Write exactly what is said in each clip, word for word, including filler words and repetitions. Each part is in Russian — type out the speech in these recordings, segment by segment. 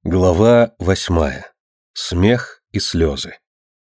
Глава восьмая. Смех и слезы.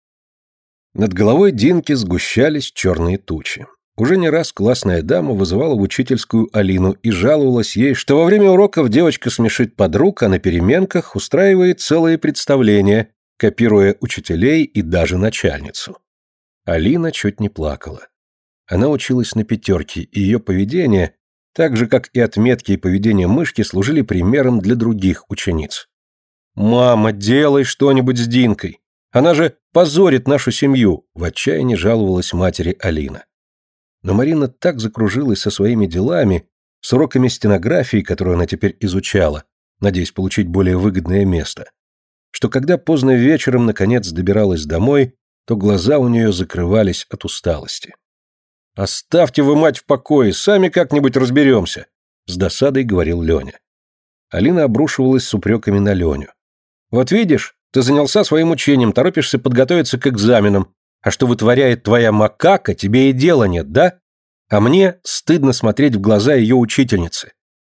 Над головой Динки сгущались черные тучи. Уже не раз классная дама вызывала в учительскую Алину и жаловалась ей, что во время уроков девочка смешит подруг, а на переменках устраивает целые представления, копируя учителей и даже начальницу. Алина чуть не плакала. Она училась на пятерке, и ее поведение, так же как и отметки и поведение мышки, служили примером для других учениц. «Мама, делай что-нибудь с Динкой! Она же позорит нашу семью!» — в отчаянии жаловалась матери Алина. Но Марина так закружилась со своими делами, с уроками стенографии, которую она теперь изучала, надеясь получить более выгодное место, что когда поздно вечером наконец добиралась домой, то глаза у нее закрывались от усталости. «Оставьте вы мать в покое, сами как-нибудь разберемся!» — с досадой говорил Леня. Алина обрушивалась с упреками на Леню. «Вот видишь, ты занялся своим учением, торопишься подготовиться к экзаменам, а что вытворяет твоя макака, тебе и дела нет, да? А мне стыдно смотреть в глаза ее учительницы».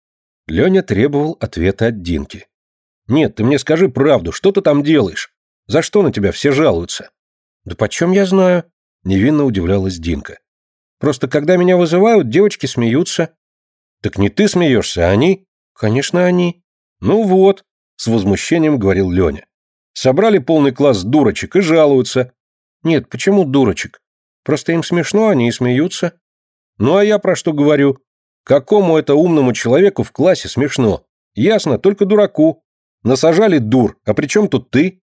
Леня требовал ответа от Динки. «Нет, ты мне скажи правду, что ты там делаешь? За что на тебя все жалуются?» «Да почем я знаю?» — невинно удивлялась Динка. «Просто когда меня вызывают, девочки смеются». «Так не ты смеешься, а они?» «Конечно, они». «Ну вот», — с возмущением говорил Леня. «Собрали полный класс дурочек и жалуются». «Нет, почему дурочек? Просто им смешно, они и смеются». «Ну а я про что говорю? Какому это умному человеку в классе смешно? Ясно, только дураку. Насажали дур, а при чем тут ты?»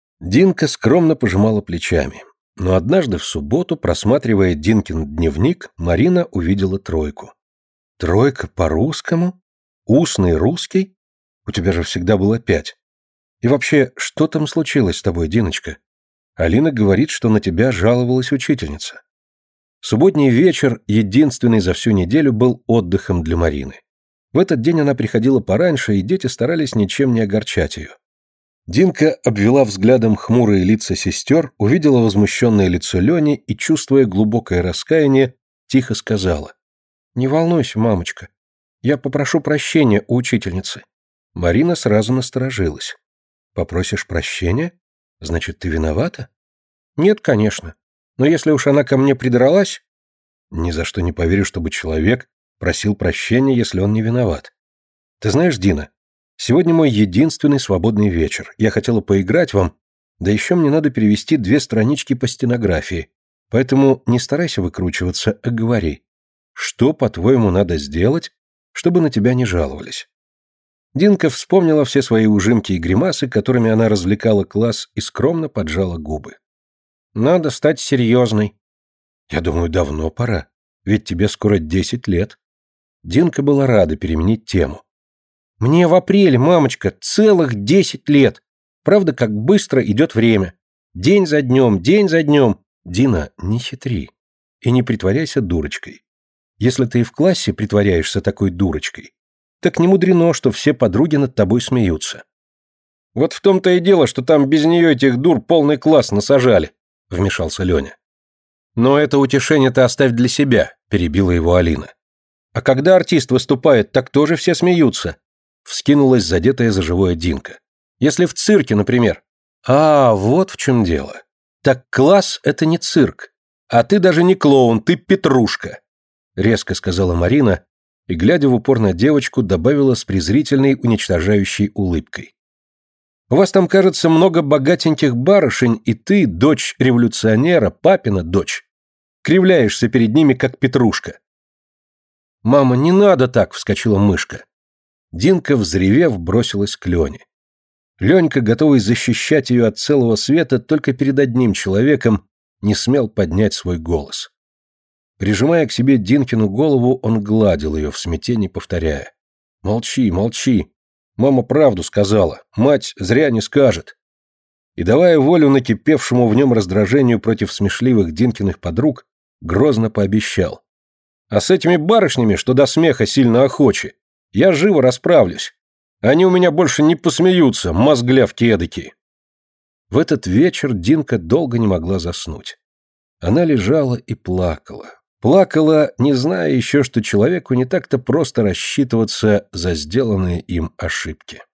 Динка скромно пожимала плечами. Но однажды в субботу, просматривая Динкин дневник, Марина увидела тройку. «Тройка по-русскому? Устный русский? У тебя же всегда было пять. И вообще, что там случилось с тобой, Диночка? Алина говорит, что на тебя жаловалась учительница». Субботний вечер, единственный за всю неделю, был отдыхом для Марины. В этот день она приходила пораньше, и дети старались ничем не огорчать ее. Динка обвела взглядом хмурые лица сестер, увидела возмущенное лицо Лени и, чувствуя глубокое раскаяние, тихо сказала: «Не волнуйся, мамочка. Я попрошу прощения у учительницы». Марина сразу насторожилась. «Попросишь прощения? Значит, ты виновата?» «Нет, конечно. Но если уж она ко мне придралась...» «Ни за что не поверю, чтобы человек просил прощения, если он не виноват. Ты знаешь, Дина, сегодня мой единственный свободный вечер. Я хотела поиграть вам, да еще мне надо перевести две странички по стенографии. Поэтому не старайся выкручиваться, а говори. Что, по-твоему, надо сделать, чтобы на тебя не жаловались?» Динка вспомнила все свои ужимки и гримасы, которыми она развлекала класс, и скромно поджала губы. «Надо стать серьезной». «Я думаю, давно пора, ведь тебе скоро десять лет». Динка была рада переменить тему. «Мне в апреле, мамочка, целых десять лет. Правда, как быстро идет время. День за днем, день за днем». «Дина, не хитри и не притворяйся дурочкой. Если ты и в классе притворяешься такой дурочкой, так не мудрено, что все подруги над тобой смеются». «Вот в том-то и дело, что там без нее этих дур полный класс насажали», — вмешался Леня. «Но это утешение ты оставь для себя», — перебила его Алина. «А когда артист выступает, так тоже все смеются», — вскинулась задетая за живое Динка. «Если в цирке, например». «А, вот в чем дело. Так класс — это не цирк. А ты даже не клоун, ты петрушка», — резко сказала Марина и, глядя в упор на девочку, добавила с презрительной уничтожающей улыбкой. «У вас там, кажется, много богатеньких барышень, и ты, дочь революционера, папина дочь, кривляешься перед ними, как петрушка». «Мама, не надо так!» — вскочила мышка. Динка, взревев, бросилась к Лене. Ленька, готовый защищать ее от целого света, только перед одним человеком не смел поднять свой голос. Прижимая к себе Динкину голову, он гладил ее в смятении, повторяя: «Молчи, молчи. Мама правду сказала. Мать зря не скажет». И, давая волю накипевшему в нем раздражению против смешливых Динкиных подруг, грозно пообещал: «А с этими барышнями, что до смеха сильно охочи, я живо расправлюсь. Они у меня больше не посмеются, мозглявки эдакие». В этот вечер Динка долго не могла заснуть. Она лежала и плакала. Плакала, не зная еще, что человеку не так-то просто рассчитываться за сделанные им ошибки.